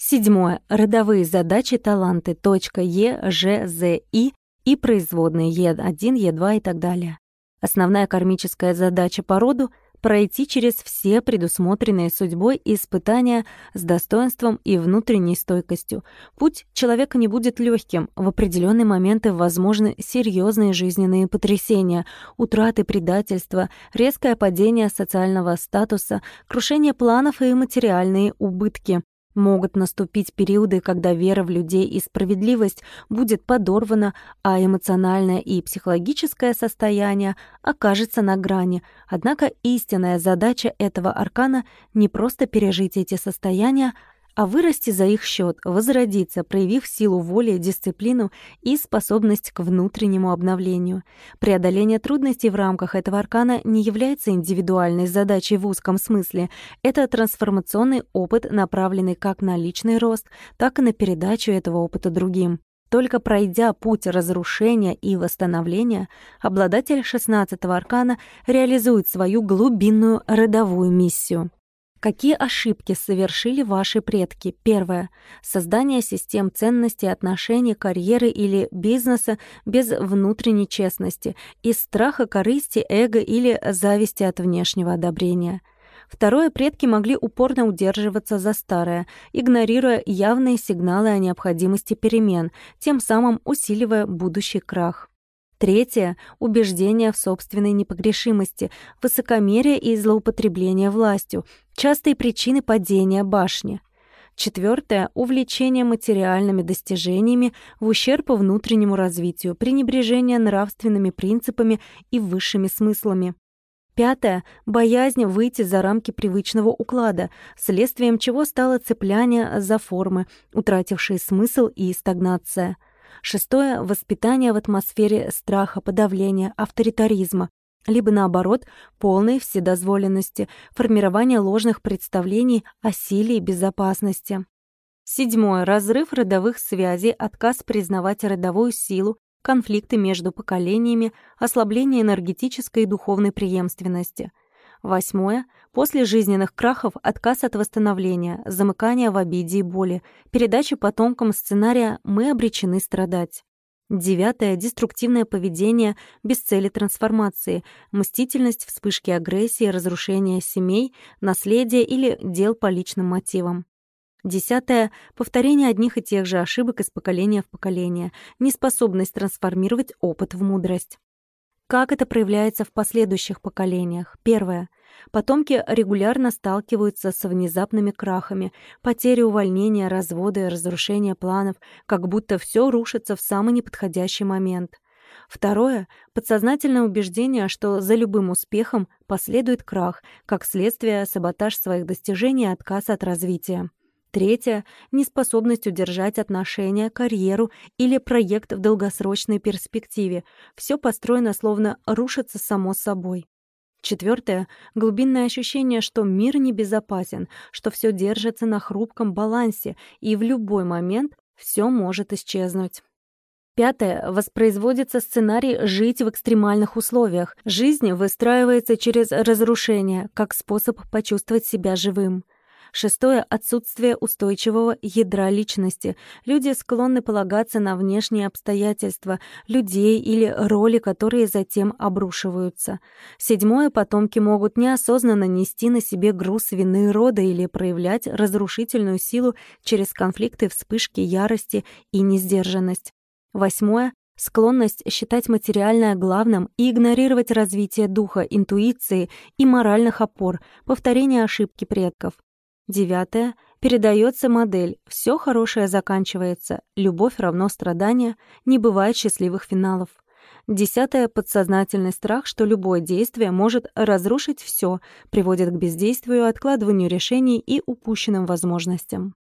Седьмое. Родовые задачи, таланты. Е, Ж, З, И и производные Е1, Е2 и так далее. Основная кармическая задача по роду — пройти через все предусмотренные судьбой испытания с достоинством и внутренней стойкостью. Путь человека не будет легким. В определенные моменты возможны серьезные жизненные потрясения, утраты, предательства, резкое падение социального статуса, крушение планов и материальные убытки. Могут наступить периоды, когда вера в людей и справедливость будет подорвана, а эмоциональное и психологическое состояние окажется на грани. Однако истинная задача этого аркана — не просто пережить эти состояния, а вырасти за их счет, возродиться, проявив силу воли, дисциплину и способность к внутреннему обновлению. Преодоление трудностей в рамках этого аркана не является индивидуальной задачей в узком смысле. Это трансформационный опыт, направленный как на личный рост, так и на передачу этого опыта другим. Только пройдя путь разрушения и восстановления, обладатель 16-го аркана реализует свою глубинную родовую миссию. Какие ошибки совершили ваши предки? Первое. Создание систем ценностей, отношений, карьеры или бизнеса без внутренней честности, из страха корысти, эго или зависти от внешнего одобрения. Второе. Предки могли упорно удерживаться за старое, игнорируя явные сигналы о необходимости перемен, тем самым усиливая будущий крах. Третье — убеждение в собственной непогрешимости, высокомерие и злоупотребление властью, частые причины падения башни. Четвертое — увлечение материальными достижениями в ущерб внутреннему развитию, пренебрежение нравственными принципами и высшими смыслами. Пятое — боязнь выйти за рамки привычного уклада, следствием чего стало цепляние за формы, утратившие смысл и стагнация. Шестое — воспитание в атмосфере страха, подавления, авторитаризма, либо, наоборот, полной вседозволенности, формирование ложных представлений о силе и безопасности. Седьмое — разрыв родовых связей, отказ признавать родовую силу, конфликты между поколениями, ослабление энергетической и духовной преемственности. Восьмое — после жизненных крахов отказ от восстановления, замыкание в обиде и боли, передача потомкам сценария «мы обречены страдать». Девятое — деструктивное поведение без цели трансформации, мстительность, вспышки агрессии, разрушение семей, наследия или дел по личным мотивам. Десятое — повторение одних и тех же ошибок из поколения в поколение, неспособность трансформировать опыт в мудрость. Как это проявляется в последующих поколениях? Первое. Потомки регулярно сталкиваются с внезапными крахами, потерей, увольнения, разводы, разрушение планов, как будто все рушится в самый неподходящий момент. Второе. Подсознательное убеждение, что за любым успехом последует крах, как следствие саботаж своих достижений и отказ от развития. Третье — неспособность удержать отношения, карьеру или проект в долгосрочной перспективе. Все построено словно рушится само собой. Четвертое — глубинное ощущение, что мир небезопасен, что все держится на хрупком балансе, и в любой момент все может исчезнуть. Пятое — воспроизводится сценарий «жить в экстремальных условиях». Жизнь выстраивается через разрушение, как способ почувствовать себя живым. Шестое — отсутствие устойчивого ядра личности. Люди склонны полагаться на внешние обстоятельства, людей или роли, которые затем обрушиваются. Седьмое — потомки могут неосознанно нести на себе груз вины рода или проявлять разрушительную силу через конфликты, вспышки ярости и несдержанность. Восьмое — склонность считать материальное главным и игнорировать развитие духа, интуиции и моральных опор, повторение ошибки предков. Девятое — передается модель «все хорошее заканчивается, любовь равно страдания, не бывает счастливых финалов». Десятое — подсознательный страх, что любое действие может разрушить все, приводит к бездействию, откладыванию решений и упущенным возможностям.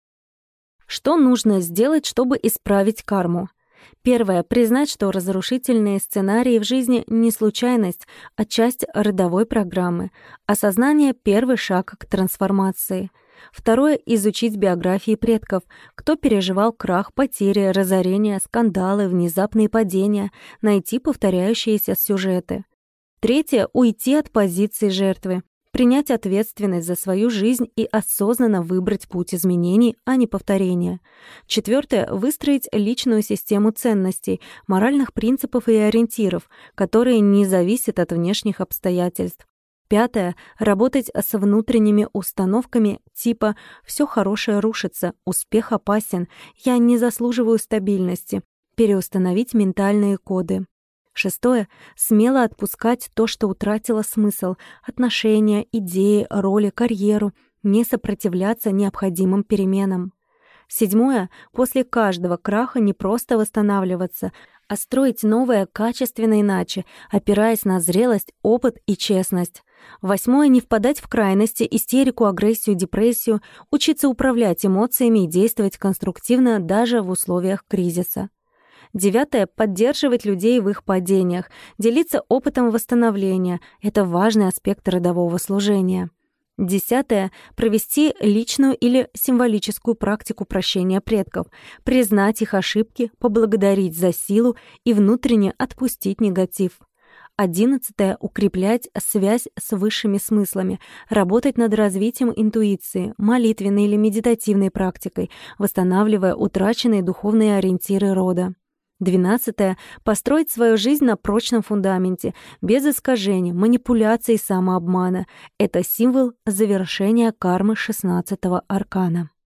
Что нужно сделать, чтобы исправить карму? Первое — признать, что разрушительные сценарии в жизни не случайность, а часть родовой программы. Осознание — первый шаг к трансформации. Второе — изучить биографии предков, кто переживал крах, потери, разорения, скандалы, внезапные падения, найти повторяющиеся сюжеты. Третье — уйти от позиции жертвы, Принять ответственность за свою жизнь и осознанно выбрать путь изменений, а не повторения. 4. Выстроить личную систему ценностей, моральных принципов и ориентиров, которые не зависят от внешних обстоятельств. 5. Работать с внутренними установками типа «всё хорошее рушится», «успех опасен», «я не заслуживаю стабильности», переустановить ментальные коды. 6. Смело отпускать то, что утратило смысл, отношения, идеи, роли, карьеру, не сопротивляться необходимым переменам. 7. После каждого краха не просто восстанавливаться, а строить новое качественно иначе, опираясь на зрелость, опыт и честность. 8. Не впадать в крайности, истерику, агрессию, депрессию, учиться управлять эмоциями и действовать конструктивно даже в условиях кризиса. 9. Поддерживать людей в их падениях, делиться опытом восстановления. Это важный аспект родового служения. 10. Провести личную или символическую практику прощения предков, признать их ошибки, поблагодарить за силу и внутренне отпустить негатив. 11. Укреплять связь с высшими смыслами, работать над развитием интуиции, молитвенной или медитативной практикой, восстанавливая утраченные духовные ориентиры рода. 12. Построить свою жизнь на прочном фундаменте, без искажений, манипуляций и самообмана. Это символ завершения кармы 16-го аркана.